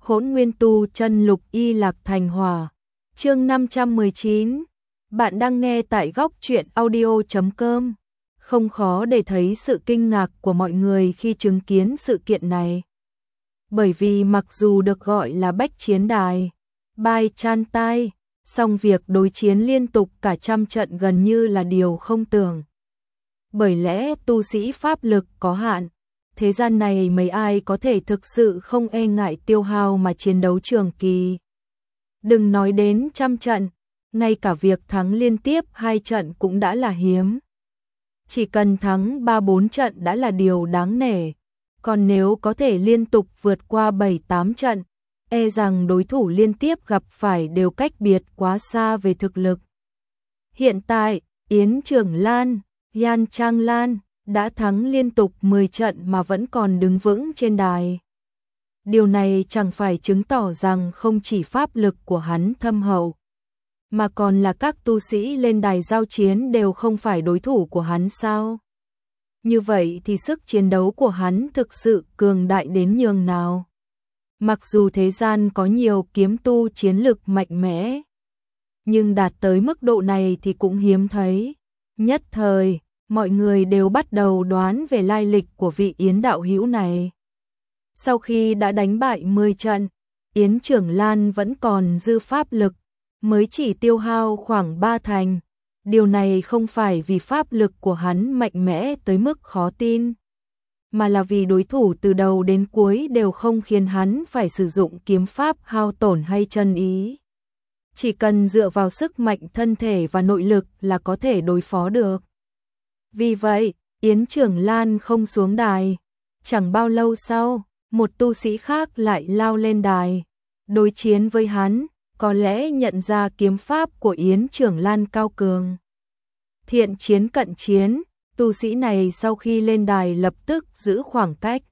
Hỗn Nguyên Tu Chân Lục Y Lạc Thành Hỏa. Chương 519. Bạn đang nghe tại góc truyện audio.com. Không khó để thấy sự kinh ngạc của mọi người khi chứng kiến sự kiện này. Bởi vì mặc dù được gọi là bách chiến đài, bai chan tai, song việc đối chiến liên tục cả trăm trận gần như là điều không tưởng. Bởi lẽ tu sĩ pháp lực có hạn, thế gian này mấy ai có thể thực sự không e ngại tiêu hao mà chiến đấu trường kỳ. Đừng nói đến trăm trận, ngay cả việc thắng liên tiếp 2 trận cũng đã là hiếm. Chỉ cần thắng 3-4 trận đã là điều đáng nể, còn nếu có thể liên tục vượt qua 7-8 trận, e rằng đối thủ liên tiếp gặp phải đều cách biệt quá xa về thực lực. Hiện tại, Yến Trường Lan, Yan Trang Lan đã thắng liên tục 10 trận mà vẫn còn đứng vững trên đài. Điều này chẳng phải chứng tỏ rằng không chỉ pháp lực của hắn thâm hậu, mà còn là các tu sĩ lên đài giao chiến đều không phải đối thủ của hắn sao? Như vậy thì sức chiến đấu của hắn thực sự cường đại đến nhường nào? Mặc dù thế gian có nhiều kiếm tu chiến lực mạnh mẽ, nhưng đạt tới mức độ này thì cũng hiếm thấy. Nhất thời, mọi người đều bắt đầu đoán về lai lịch của vị Yến đạo hữu này. Sau khi đã đánh bại 10 trận, Yến Trường Lan vẫn còn dư pháp lực, mới chỉ tiêu hao khoảng 3 thành. Điều này không phải vì pháp lực của hắn mạnh mẽ tới mức khó tin, mà là vì đối thủ từ đầu đến cuối đều không khiến hắn phải sử dụng kiếm pháp hao tổn hay chân ý. Chỉ cần dựa vào sức mạnh thân thể và nội lực là có thể đối phó được. Vì vậy, Yến Trường Lan không xuống đài. Chẳng bao lâu sau, một tu sĩ khác lại lao lên đài, đối chiến với hắn, có lẽ nhận ra kiếm pháp của Yến Trường Lan cao cường. Thiện chiến cận chiến, tu sĩ này sau khi lên đài lập tức giữ khoảng cách,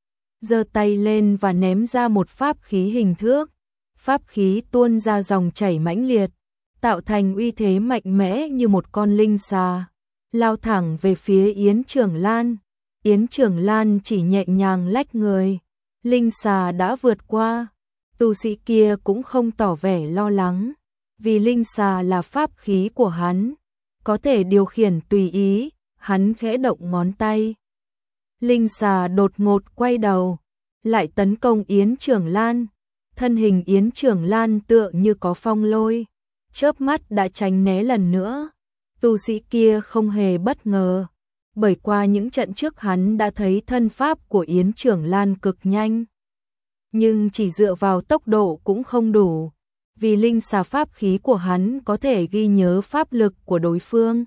giơ tay lên và ném ra một pháp khí hình thước. Pháp khí tuôn ra dòng chảy mãnh liệt, tạo thành uy thế mạnh mẽ như một con linh xà, lao thẳng về phía Yến Trường Lan. Yến Trường Lan chỉ nhẹ nhàng lách người, linh xà đã vượt qua. Tu sĩ kia cũng không tỏ vẻ lo lắng, vì linh xà là pháp khí của hắn, có thể điều khiển tùy ý. Hắn khẽ động ngón tay, linh xà đột ngột quay đầu, lại tấn công Yến Trường Lan. Thân hình Yến Trường Lan tựa như có phong lôi, chớp mắt đã tránh né lần nữa. Tu sĩ kia không hề bất ngờ, bởi qua những trận trước hắn đã thấy thân pháp của Yến Trường Lan cực nhanh. Nhưng chỉ dựa vào tốc độ cũng không đủ, vì linh xà pháp khí của hắn có thể ghi nhớ pháp lực của đối phương,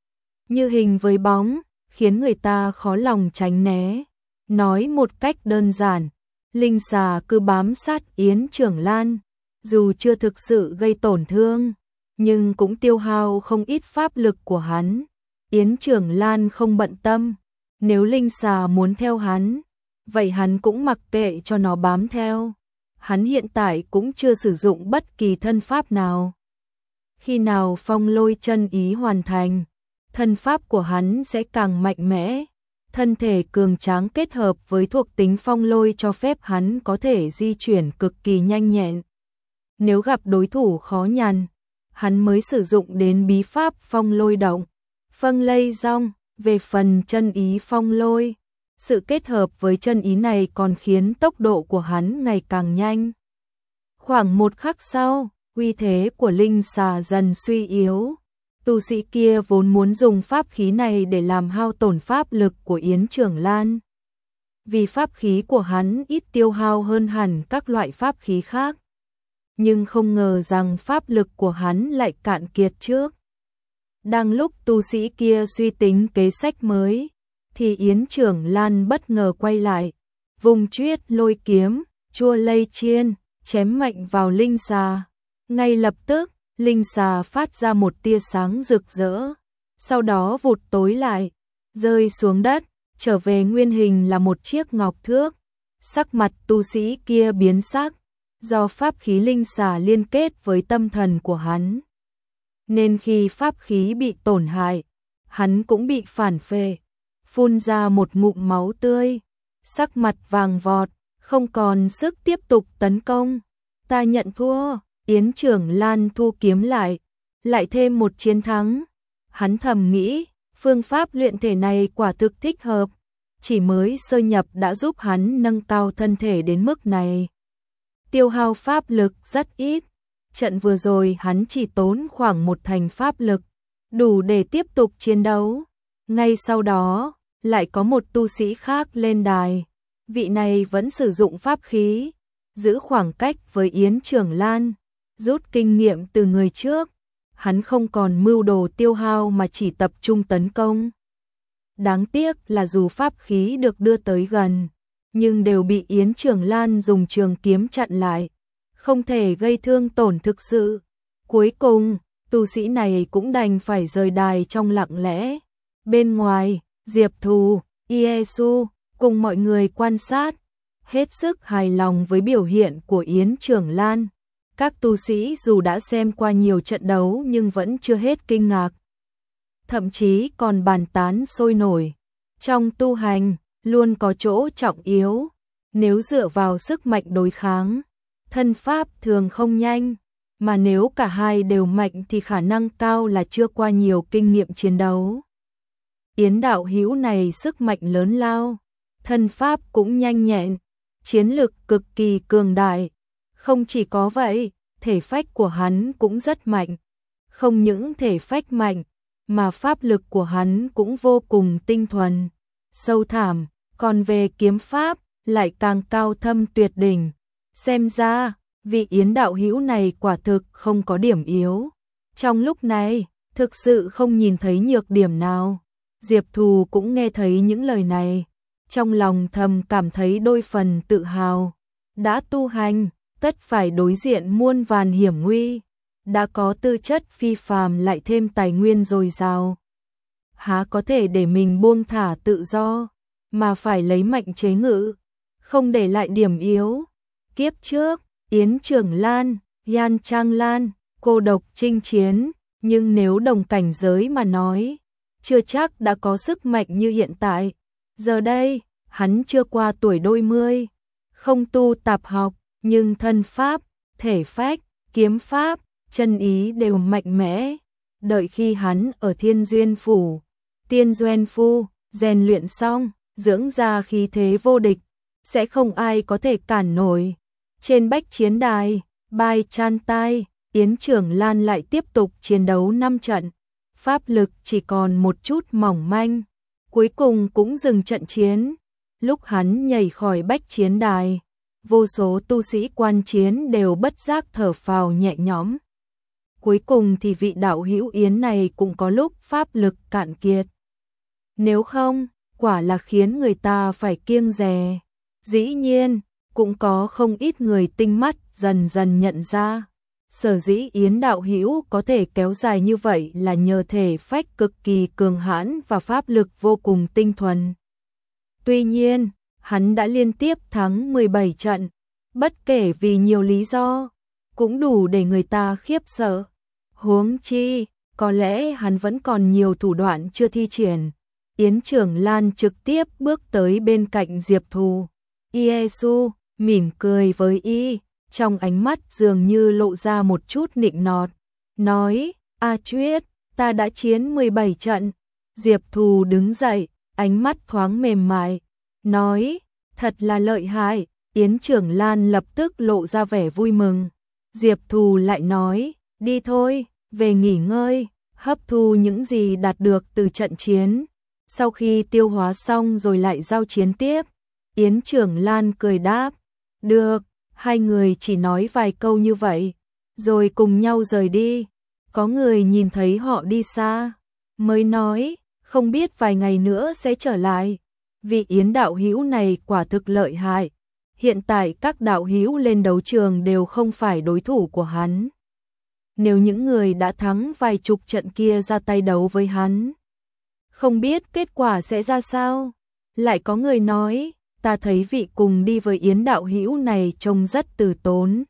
như hình với bóng, khiến người ta khó lòng tránh né. Nói một cách đơn giản, linh xà cứ bám sát Yến Trường Lan, dù chưa thực sự gây tổn thương, nhưng cũng tiêu hao không ít pháp lực của hắn. Yến Trường Lan không bận tâm, nếu linh xà muốn theo hắn, vậy hắn cũng mặc kệ cho nó bám theo. Hắn hiện tại cũng chưa sử dụng bất kỳ thân pháp nào. Khi nào phong lôi chân ý hoàn thành, thân pháp của hắn sẽ càng mạnh mẽ. Thân thể cường tráng kết hợp với thuộc tính phong lôi cho phép hắn có thể di chuyển cực kỳ nhanh nhẹn. Nếu gặp đối thủ khó nhằn, hắn mới sử dụng đến bí pháp phong lôi động, phân lây rong. Về phần chân ý phong lôi, sự kết hợp với chân ý này còn khiến tốc độ của hắn ngày càng nhanh. Khoảng một khắc sau, uy thế của linh xà dần suy yếu. Tu sĩ kia vốn muốn dùng pháp khí này để làm hao tổn pháp lực của Yến Trường Lan, vì pháp khí của hắn ít tiêu hao hơn hẳn các loại pháp khí khác. Nhưng không ngờ rằng pháp lực của hắn lại cạn kiệt trước. Đang lúc tu sĩ kia suy tính kế sách mới, thì Yến Trường Lan bất ngờ quay lại, vùng chuyết lôi kiếm, chua lây chiên, chém mạnh vào linh xà. Ngay lập tức, linh xà phát ra một tia sáng rực rỡ, sau đó vụt tối lại, rơi xuống đất, trở về nguyên hình là một chiếc ngọc thước. Sắc mặt tu sĩ kia biến sắc, do pháp khí linh xà liên kết với tâm thần của hắn, nên khi pháp khí bị tổn hại, hắn cũng bị phản phệ, phun ra một ngụm máu tươi, sắc mặt vàng vọt, không còn sức tiếp tục tấn công. Ta nhận thua. Yến Trưởng Lan thu kiếm lại thêm một chiến thắng. Hắn thầm nghĩ, phương pháp luyện thể này quả thực thích hợp, chỉ mới sơ nhập đã giúp hắn nâng cao thân thể đến mức này. Tiêu hao pháp lực rất ít, trận vừa rồi hắn chỉ tốn khoảng 1/10 pháp lực, đủ để tiếp tục chiến đấu. Ngay sau đó, lại có một tu sĩ khác lên đài, vị này vẫn sử dụng pháp khí, giữ khoảng cách với Yến Trưởng Lan, rút kinh nghiệm từ người trước. Hắn không còn mưu đồ tiêu hao mà chỉ tập trung tấn công. Đáng tiếc là dù pháp khí được đưa tới gần, nhưng đều bị Yến Trưởng Lan dùng trường kiếm chặn lại, không thể gây thương tổn thực sự. Cuối cùng, tu sĩ này cũng đành phải rời đài trong lặng lẽ. Bên ngoài, Diệp Thù, Iesu cùng mọi người quan sát, hết sức hài lòng với biểu hiện của Yến Trưởng Lan. Các tu sĩ dù đã xem qua nhiều trận đấu nhưng vẫn chưa hết kinh ngạc, thậm chí còn bàn tán sôi nổi. Trong tu hành, luôn có chỗ trọng yếu, nếu dựa vào sức mạnh đối kháng, thân pháp thường không nhanh, mà nếu cả hai đều mạnh thì khả năng cao là chưa qua nhiều kinh nghiệm chiến đấu. Yến đạo hữu này sức mạnh lớn lao, thân pháp cũng nhanh nhẹn, chiến lực cực kỳ cường đại. Không chỉ có vậy, thể phách của hắn cũng rất mạnh. Không những thể phách mạnh, mà pháp lực của hắn cũng vô cùng tinh thuần, sâu thẳm, còn về kiếm pháp, lại càng cao thâm tuyệt đỉnh. Xem ra, vị Yến đạo hữu này quả thực không có điểm yếu. Trong lúc này, thực sự không nhìn thấy nhược điểm nào. Diệp Thù cũng nghe thấy những lời này, trong lòng thầm cảm thấy đôi phần tự hào. Đã tu hành, tất phải đối diện muôn vàn hiểm nguy, đã có tư chất phi phàm lại thêm tài nguyên dồi dào, há có thể để mình buông thả tự do, mà phải lấy mạnh chế ngự, không để lại điểm yếu. Kiếp trước, Yến Trưởng Lan, Yan Trang Lan, cô độc chinh chiến, nhưng nếu đồng cảnh giới mà nói, chưa chắc đã có sức mạnh như hiện tại. Giờ đây, hắn chưa qua tuổi đôi mươi, không tu tạp học, nhưng thân pháp, thể phách, kiếm pháp, chân ý đều mạnh mẽ. Đợi khi hắn ở Thiên Duyên Phủ, Tiên Duyên Phu, rèn luyện xong, dưỡng ra khí thế vô địch, sẽ không ai có thể cản nổi. Trên bách chiến đài, Bai Chan Tai, Yến Trưởng Lan lại tiếp tục chiến đấu 5 trận. Pháp lực chỉ còn một chút mỏng manh, cuối cùng cũng dừng trận chiến. Lúc hắn nhảy khỏi bách chiến đài, vô số tu sĩ quan chiến đều bất giác thở phào nhẹ nhõm. Cuối cùng thì vị đạo hữu Yến này cũng có lúc pháp lực cạn kiệt. Nếu không, quả là khiến người ta phải kiêng dè. Dĩ nhiên, cũng có không ít người tinh mắt dần dần nhận ra. Sở dĩ Yến đạo hữu có thể kéo dài như vậy là nhờ thể phách cực kỳ cường hãn và pháp lực vô cùng tinh thuần. Tuy nhiên, hắn đã liên tiếp thắng 17 trận, bất kể vì nhiều lý do, cũng đủ để người ta khiếp sợ. Huống chi, có lẽ hắn vẫn còn nhiều thủ đoạn chưa thi triển. Yến Trưởng Lan trực tiếp bước tới bên cạnh Diệp Thù. Iesu mỉm cười với y, trong ánh mắt dường như lộ ra một chút nịnh nọt, nói: "A Chuyết, ta đã chiến 17 trận." Diệp Thù đứng dậy, ánh mắt thoáng mềm mại, nói: "Thật là lợi hại." Yến Trưởng Lan lập tức lộ ra vẻ vui mừng. Diệp Thù lại nói: "Đi thôi, về nghỉ ngơi, hấp thu những gì đạt được từ trận chiến. Sau khi tiêu hóa xong rồi lại giao chiến tiếp." Yến Trưởng Lan cười đáp: "Được." Hai người chỉ nói vài câu như vậy, rồi cùng nhau rời đi. Có người nhìn thấy họ đi xa, mới nói: "Không biết vài ngày nữa sẽ trở lại." Vị Yến đạo hữu này quả thực lợi hại. Hiện tại các đạo hữu lên đấu trường đều không phải đối thủ của hắn. Nếu những người đã thắng vài chục trận kia ra tay đấu với hắn, không biết kết quả sẽ ra sao. Lại có người nói: "Ta thấy vị cùng đi với Yến đạo hữu này trông rất từ tốn.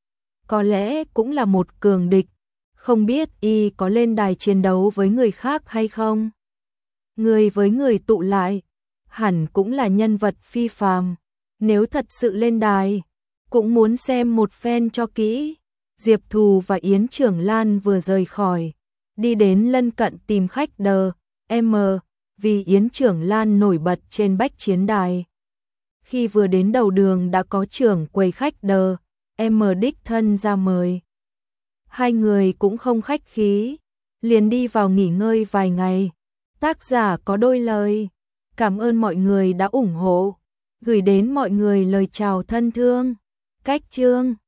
Có lẽ cũng là một cường địch, không biết y có lên đài chiến đấu với người khác hay không?" Người với người tụ lại, hẳn cũng là nhân vật phi phàm. nếu thật sự lên đài, cũng muốn xem một phen cho kỹ. Diệp Thù và Yến Trưởng Lan vừa rời khỏi, đi đến lân cận tìm khách đờ, vì Yến Trưởng Lan nổi bật trên bách chiến đài. Khi vừa đến đầu đường đã có trưởng quầy khách đờ, đích thân ra mời. Hai người cũng không khách khí, liền đi vào nghỉ ngơi vài ngày. Tác giả có đôi lời, cảm ơn mọi người đã ủng hộ, gửi đến mọi người lời chào thân thương. Cách chương